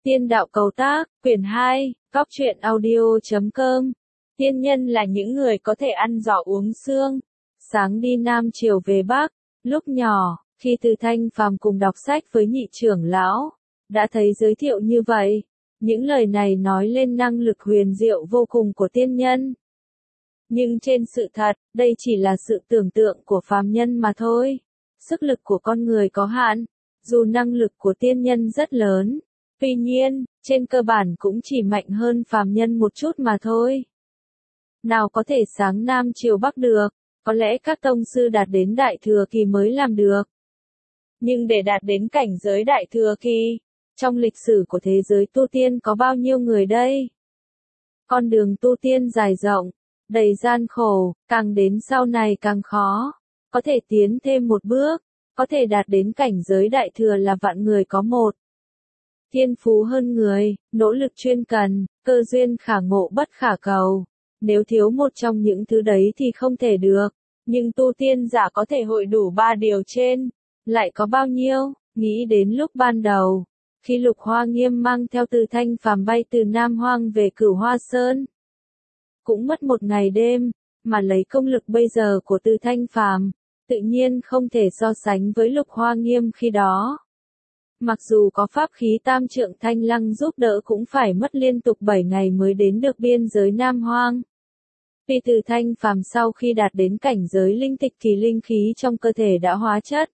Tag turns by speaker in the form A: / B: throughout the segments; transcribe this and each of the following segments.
A: Tiên đạo cầu tác, quyển 2, góc truyện audio.com. Tiên nhân là những người có thể ăn giỏ uống sương, sáng đi Nam chiều về Bắc. Lúc nhỏ, khi Từ Thanh Phàm cùng đọc sách với nhị trưởng lão, đã thấy giới thiệu như vậy. Những lời này nói lên năng lực huyền diệu vô cùng của tiên nhân. Nhưng trên sự thật, đây chỉ là sự tưởng tượng của phàm nhân mà thôi. Sức lực của con người có hạn, dù năng lực của tiên nhân rất lớn. Tuy nhiên, trên cơ bản cũng chỉ mạnh hơn phàm nhân một chút mà thôi. Nào có thể sáng Nam chiều Bắc được, có lẽ các tông sư đạt đến đại thừa kỳ mới làm được. Nhưng để đạt đến cảnh giới đại thừa kỳ, trong lịch sử của thế giới tu tiên có bao nhiêu người đây? Con đường tu tiên dài rộng, đầy gian khổ, càng đến sau này càng khó. Có thể tiến thêm một bước, có thể đạt đến cảnh giới đại thừa là vạn người có một. Thiên phú hơn người, nỗ lực chuyên cần, cơ duyên khả ngộ bất khả cầu. Nếu thiếu một trong những thứ đấy thì không thể được. Nhưng tu tiên giả có thể hội đủ ba điều trên. Lại có bao nhiêu? Nghĩ đến lúc ban đầu, khi Lục Hoa Nghiêm mang theo Từ Thanh Phàm bay từ Nam Hoang về Cửu Hoa Sơn. Cũng mất một ngày đêm, mà lấy công lực bây giờ của Từ Thanh Phàm, tự nhiên không thể so sánh với Lục Hoa Nghiêm khi đó. Mặc dù có pháp khí tam trượng thanh lăng giúp đỡ cũng phải mất liên tục 7 ngày mới đến được biên giới Nam Hoang. Vì Từ Thanh Phàm sau khi đạt đến cảnh giới linh tịch thì linh khí trong cơ thể đã hóa chất.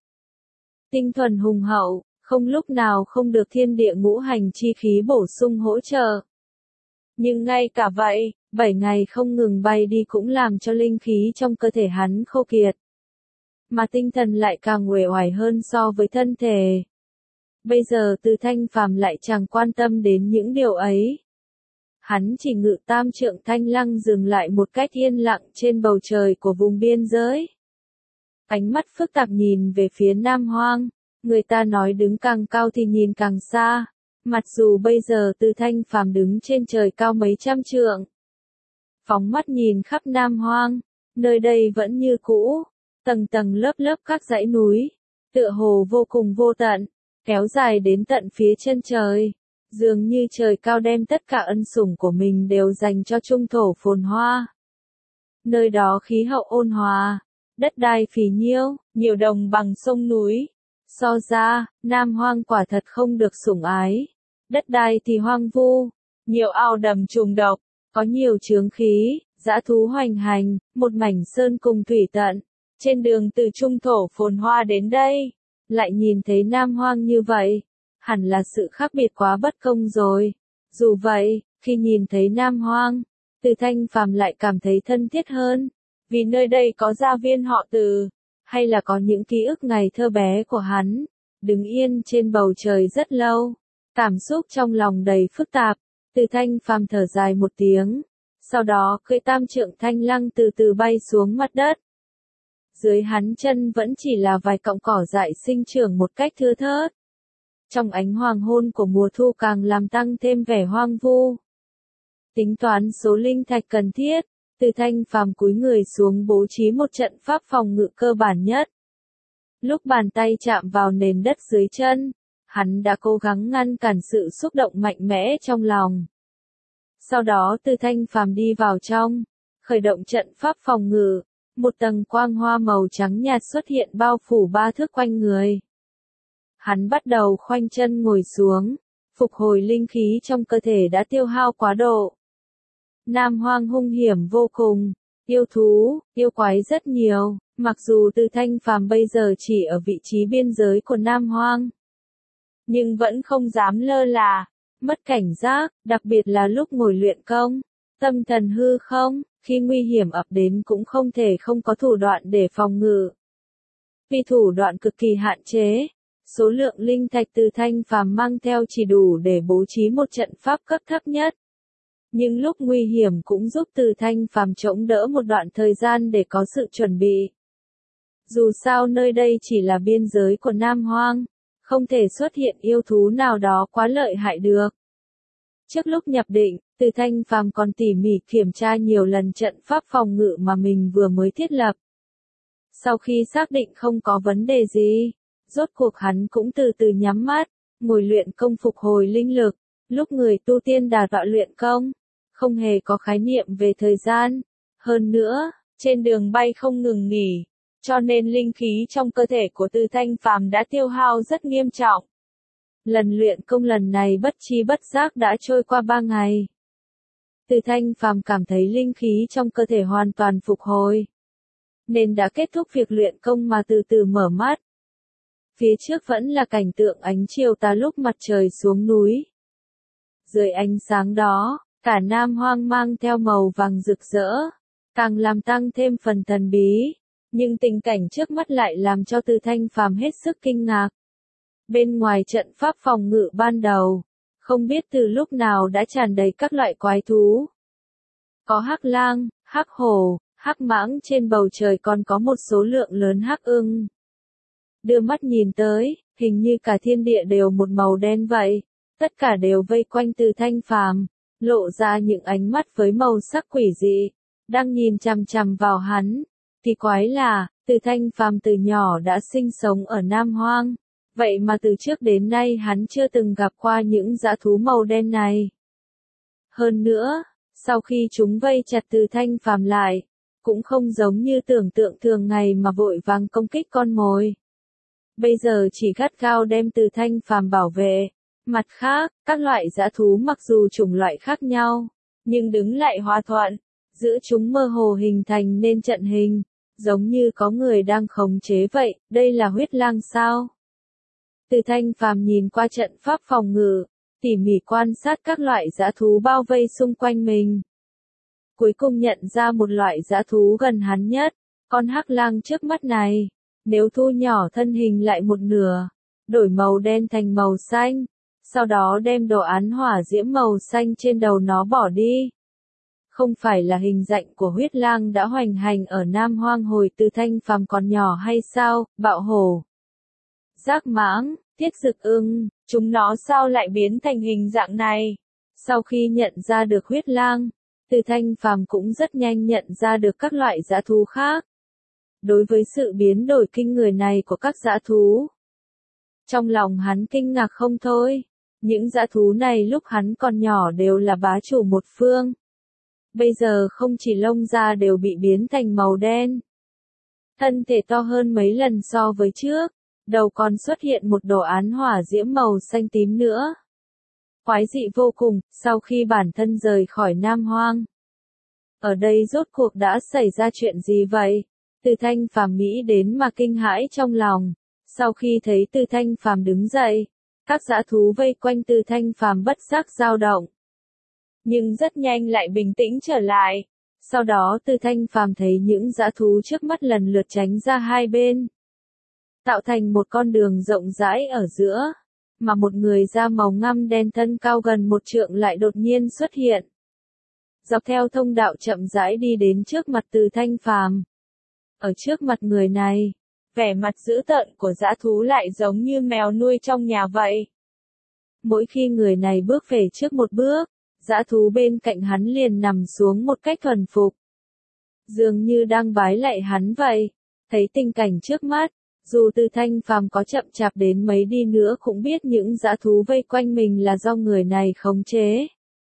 A: Tinh thuần hùng hậu, không lúc nào không được thiên địa ngũ hành chi khí bổ sung hỗ trợ. Nhưng ngay cả vậy, 7 ngày không ngừng bay đi cũng làm cho linh khí trong cơ thể hắn khô kiệt. Mà tinh thần lại càng uể oải hơn so với thân thể. Bây giờ Từ Thanh Phàm lại chẳng quan tâm đến những điều ấy. Hắn chỉ ngự tam trượng thanh lăng dừng lại một cách yên lặng trên bầu trời của vùng biên giới. Ánh mắt phức tạp nhìn về phía Nam Hoang, người ta nói đứng càng cao thì nhìn càng xa. Mặc dù bây giờ Từ Thanh Phàm đứng trên trời cao mấy trăm trượng. Phóng mắt nhìn khắp Nam Hoang, nơi đây vẫn như cũ, tầng tầng lớp lớp các dãy núi, tựa hồ vô cùng vô tận, kéo dài đến tận phía chân trời. Dường như trời cao đem tất cả ân sủng của mình đều dành cho trung thổ phồn hoa. Nơi đó khí hậu ôn hòa, đất đai phì nhiêu, nhiều đồng bằng sông núi. So ra, Nam Hoang quả thật không được sủng ái. Đất đai thì hoang vu, nhiều ao đầm trùng độc, có nhiều chướng khí, dã thú hoành hành, một mảnh sơn cùng thủy tận. Trên đường từ trung thổ phồn hoa đến đây, lại nhìn thấy Nam Hoang như vậy. Hẳn là sự khác biệt quá bất công rồi. Dù vậy, khi nhìn thấy Nam Hoang, Từ Thanh Phàm lại cảm thấy thân thiết hơn. Vì nơi đây có gia viên họ Từ, hay là có những ký ức ngày thơ bé của hắn. Đứng yên trên bầu trời rất lâu, cảm xúc trong lòng đầy phức tạp. Từ Thanh Phàm thở dài một tiếng, sau đó cưỡi tam trượng thanh lăng từ từ bay xuống mặt đất. Dưới hắn chân vẫn chỉ là vài cọng cỏ dại sinh trưởng một cách thưa thớt. Trong ánh hoàng hôn của mùa thu càng làm tăng thêm vẻ hoang vu. Tính toán số linh thạch cần thiết, Từ Thanh Phàm cúi người xuống bố trí một trận pháp phòng ngự cơ bản nhất. Lúc bàn tay chạm vào nền đất dưới chân, hắn đã cố gắng ngăn cản sự xúc động mạnh mẽ trong lòng. Sau đó Từ Thanh Phàm đi vào trong, khởi động trận pháp phòng ngự, một tầng quang hoa màu trắng nhạt xuất hiện bao phủ 3 thước quanh người. Hắn bắt đầu khoanh chân ngồi xuống, phục hồi linh khí trong cơ thể đã tiêu hao quá độ. Nam Hoang hung hiểm vô cùng, yêu thú, yêu quái rất nhiều, mặc dù Từ Thanh Phàm bây giờ chỉ ở vị trí biên giới của Nam Hoang. Nhưng vẫn không dám lơ là, mất cảnh giác, đặc biệt là lúc ngồi luyện công, tâm thần hư không, khi nguy hiểm ập đến cũng không thể không có thủ đoạn để phòng ngự. Vì thủ đoạn cực kỳ hạn chế. Số lượng linh thạch Từ Thanh Phàm mang theo chỉ đủ để bố trí một trận pháp cấp thấp nhất. Nhưng lúc nguy hiểm cũng giúp Từ Thanh Phàm chống đỡ một đoạn thời gian để có sự chuẩn bị. Dù sao nơi đây chỉ là biên giới của Nam Hoang, không thể xuất hiện yêu thú nào đó quá lợi hại được. Trước lúc nhập định, Từ Thanh Phàm còn tỉ mỉ kiểm tra nhiều lần trận pháp phòng ngự mà mình vừa mới thiết lập. Sau khi xác định không có vấn đề gì, rốt cuộc hắn cũng từ từ nhắm mắt, ngồi luyện công phục hồi linh lực. Lúc người tu tiên đả tọa luyện công, không hề có khái niệm về thời gian. Hơn nữa, trên đường bay không ngừng nghỉ, cho nên linh khí trong cơ thể của Từ Thanh Phàm đã tiêu hao rất nghiêm trọng. Lần luyện công lần này bất chi bất giác đã trôi qua 3 ngày. Từ Thanh Phàm cảm thấy linh khí trong cơ thể hoàn toàn phục hồi, nên đã kết thúc việc luyện công mà từ từ mở mắt. Phía trước vẫn là cảnh tượng ánh chiều tà lúc mặt trời xuống núi. Dưới ánh sáng đó, cả Nam Hoang mang theo màu vàng rực rỡ, càng làm tăng thêm phần thần bí. Nhưng tình cảnh trước mắt lại làm cho Từ Thanh Phàm hết sức kinh ngạc. Bên ngoài trận pháp phòng ngự ban đầu, không biết từ lúc nào đã tràn đầy các loại quái thú. Có hắc lang, hắc hổ, hắc mãng, trên bầu trời còn có một số lượng lớn hắc ưng. Đưa mắt nhìn tới, hình như cả thiên địa đều một màu đen vậy. Tất cả đều vây quanh Từ Thanh Phàm, lộ ra những ánh mắt với màu sắc quỷ dị, đang nhìn chằm chằm vào hắn. Kỳ quái là, Từ Thanh Phàm từ nhỏ đã sinh sống ở Nam Hoang, vậy mà từ trước đến nay hắn chưa từng gặp qua những dã thú màu đen này. Hơn nữa, sau khi chúng vây chặt Từ Thanh Phàm lại, cũng không giống như tưởng tượng thường ngày mà vội vàng công kích con mồi. Bây giờ chỉ gắt gao đem Từ Thanh Phàm bảo vệ. Mặt khác, các loại dã thú mặc dù chủng loại khác nhau, nhưng đứng lại hòa thuận, giữa chúng mơ hồ hình thành nên trận hình, giống như có người đang khống chế vậy. Đây là huyết lang sao? Từ Thanh Phàm nhìn qua trận pháp phòng ngự, tỉ mỉ quan sát các loại dã thú bao vây xung quanh mình. Cuối cùng nhận ra một loại dã thú gần hắn nhất, con hắc lang trước mắt này. Nếu thu nhỏ thân hình lại một nửa, đổi màu đen thành màu xanh, sau đó đem đồ án hỏa diễm màu xanh trên đầu nó bỏ đi. Không phải là hình dạng của huyết lang đã hoành hành ở Nam Hoang hồi Từ Thanh Phàm còn nhỏ hay sao? Bạo hổ, giác mãng, thiết dực ưng, chúng nó sao lại biến thành hình dạng này? Sau khi nhận ra được huyết lang, Từ Thanh Phàm cũng rất nhanh nhận ra được các loại dã thú khác. Đối với sự biến đổi kinh người này của các dã thú, trong lòng hắn kinh ngạc không thôi. Những dã thú này lúc hắn còn nhỏ đều là bá chủ một phương. Bây giờ không chỉ lông da đều bị biến thành màu đen, thân thể to hơn mấy lần so với trước, đầu còn xuất hiện một đồ án hỏa diễm màu xanh tím nữa. Quái dị vô cùng. Sau khi bản thân rời khỏi Nam Hoang, ở đây rốt cuộc đã xảy ra chuyện gì vậy? Từ Thanh Phàm nghĩ đến mà kinh hãi trong lòng. Sau khi thấy Từ Thanh Phàm đứng dậy, các dã thú vây quanh Từ Thanh Phàm bất giác dao động, nhưng rất nhanh lại bình tĩnh trở lại. Sau đó Từ Thanh Phàm thấy những dã thú trước mắt lần lượt tránh ra hai bên, tạo thành một con đường rộng rãi ở giữa, mà một người da màu ngăm đen thân cao gần 1 trượng lại đột nhiên xuất hiện. Dọc theo thông đạo chậm rãi đi đến trước mặt Từ Thanh Phàm. Ở trước mặt người này, vẻ mặt dữ tợn của dã thú lại giống như mèo nuôi trong nhà vậy. Mỗi khi người này bước về trước một bước, dã thú bên cạnh hắn liền nằm xuống một cách thuần phục, dường như đang bái lạy hắn vậy. Thấy tình cảnh trước mắt, dù Từ Thanh Phàm có chậm chạp đến mấy đi nữa cũng biết những dã thú vây quanh mình là do người này khống chế.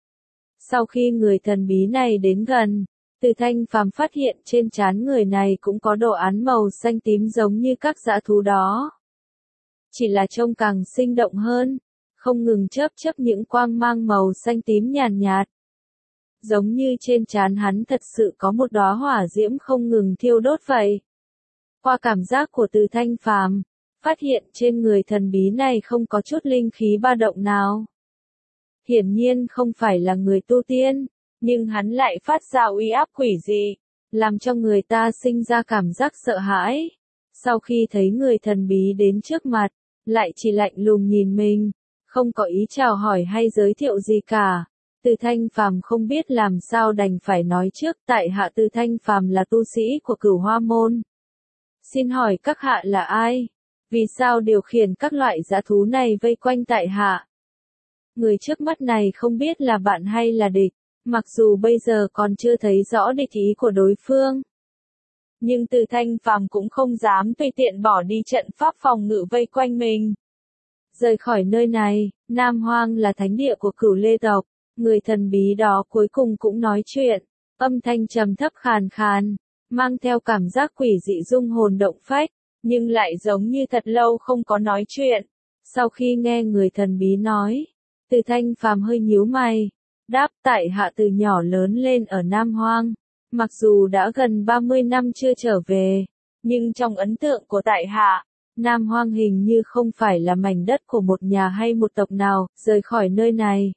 A: Sau khi người thần bí này đến gần, Từ Thanh Phàm phát hiện trên trán người này cũng có đồ án màu xanh tím giống như các dã thú đó. Chỉ là trông càng sinh động hơn, không ngừng chớp chớp những quang mang màu xanh tím nhàn nhạt. Giống như trên trán hắn thật sự có một đóa hỏa diễm không ngừng thiêu đốt vậy. Qua cảm giác của Từ Thanh Phàm, phát hiện trên người thần bí này không có chút linh khí ba động nào. Hiển nhiên không phải là người tu tiên, nhưng hắn lại phát ra uy áp quỷ dị, làm cho người ta sinh ra cảm giác sợ hãi. Sau khi thấy người thần bí đến trước mặt, lại chỉ lạnh lùng nhìn mình, không có ý chào hỏi hay giới thiệu gì cả. Từ Thanh Phàm không biết làm sao đành phải nói trước, tại hạ Từ Thanh Phàm là tu sĩ của Cửu Hoa Môn. Xin hỏi các hạ là ai? Vì sao điều khiển các loại dã thú này vây quanh tại hạ? Người trước mắt này không biết là bạn hay là địch, mặc dù bây giờ còn chưa thấy rõ địch ý của đối phương. Nhưng Từ Thanh Phàm cũng không dám tùy tiện bỏ đi trận pháp phòng ngự vây quanh mình. Rời khỏi nơi này, Nam Hoang là thánh địa của Cửu Lê tộc, người thần bí đó cuối cùng cũng nói chuyện, âm thanh trầm thấp khàn khàn, mang theo cảm giác quỷ dị rung hồn động phách, nhưng lại giống như thật lâu không có nói chuyện. Sau khi nghe người thần bí nói, Từ Thanh Phàm hơi nhíu mày, đáp tại hạ từ nhỏ lớn lên ở Nam Hoang, mặc dù đã gần 30 năm chưa trở về, nhưng trong ấn tượng của tại hạ, Nam Hoang hình như không phải là mảnh đất của một nhà hay một tộc nào, rời khỏi nơi này.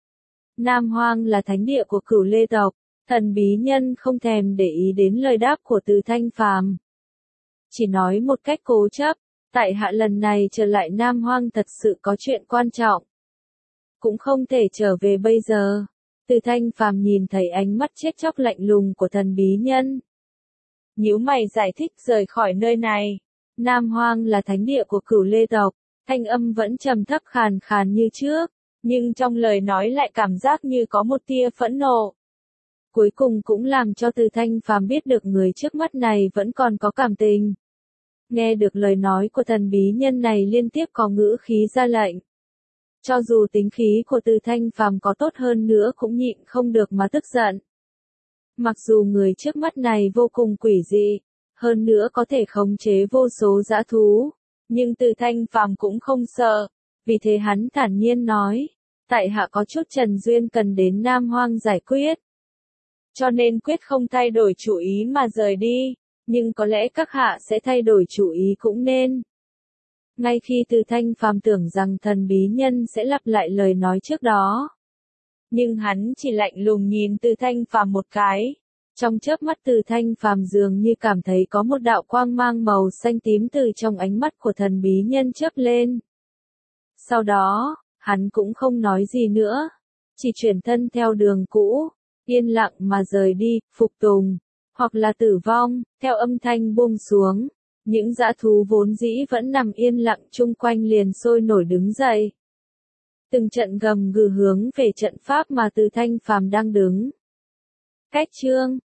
A: Nam Hoang là thánh địa của Cửu Lê tộc, thần bí nhân không thèm để ý đến lời đáp của Từ Thanh Phàm. Chỉ nói một cách cố chấp, tại hạ lần này trở lại Nam Hoang thật sự có chuyện quan trọng. Cũng không thể trở về bây giờ. Từ Thanh Phàm nhìn thấy ánh mắt chết chóc lạnh lùng của thần bí nhân. Nhíu mày giải thích rời khỏi nơi này. Nam Hoang là thánh địa của Cửu Lê tộc, thanh âm vẫn trầm thấp khàn khàn như trước, nhưng trong lời nói lại cảm giác như có một tia phẫn nộ. Cuối cùng cũng làm cho Từ Thanh Phàm biết được người trước mắt này vẫn còn có cảm tình. Nghe được lời nói của thần bí nhân này liên tiếp có ngữ khí ra lệnh. Cho dù tính khí của Từ Thanh Phàm có tốt hơn nữa cũng nhịn không được mà tức giận. Mặc dù người trước mắt này vô cùng quỷ dị, hơn nữa có thể khống chế vô số dã thú, nhưng Từ Thanh Phàm cũng không sợ, vì thế hắn thản nhiên nói, tại hạ có chút trần duyên cần đến Nam Hoang giải quyết. Cho nên quyết không thay đổi chủ ý mà rời đi, nhưng có lẽ các hạ sẽ thay đổi chủ ý cũng nên. Ngay khi Từ Thanh Phàm tưởng rằng thần bí nhân sẽ lặp lại lời nói trước đó, nhưng hắn chỉ lạnh lùng nhìn Từ Thanh Phàm một cái. Trong chớp mắt Từ Thanh Phàm dường như cảm thấy có một đạo quang mang màu xanh tím từ trong ánh mắt của thần bí nhân chớp lên. Sau đó, hắn cũng không nói gì nữa, chỉ chuyển thân theo đường cũ, yên lặng mà rời đi, phục tùng, hoặc là tử vong, theo âm thanh buông xuống. Những dã thú vốn dĩ vẫn nằm yên lặng chung quanh liền sôi nổi đứng dậy. Từng trận gầm gừ hướng về trận pháp mà Từ Thanh Phàm đang đứng. Cách chương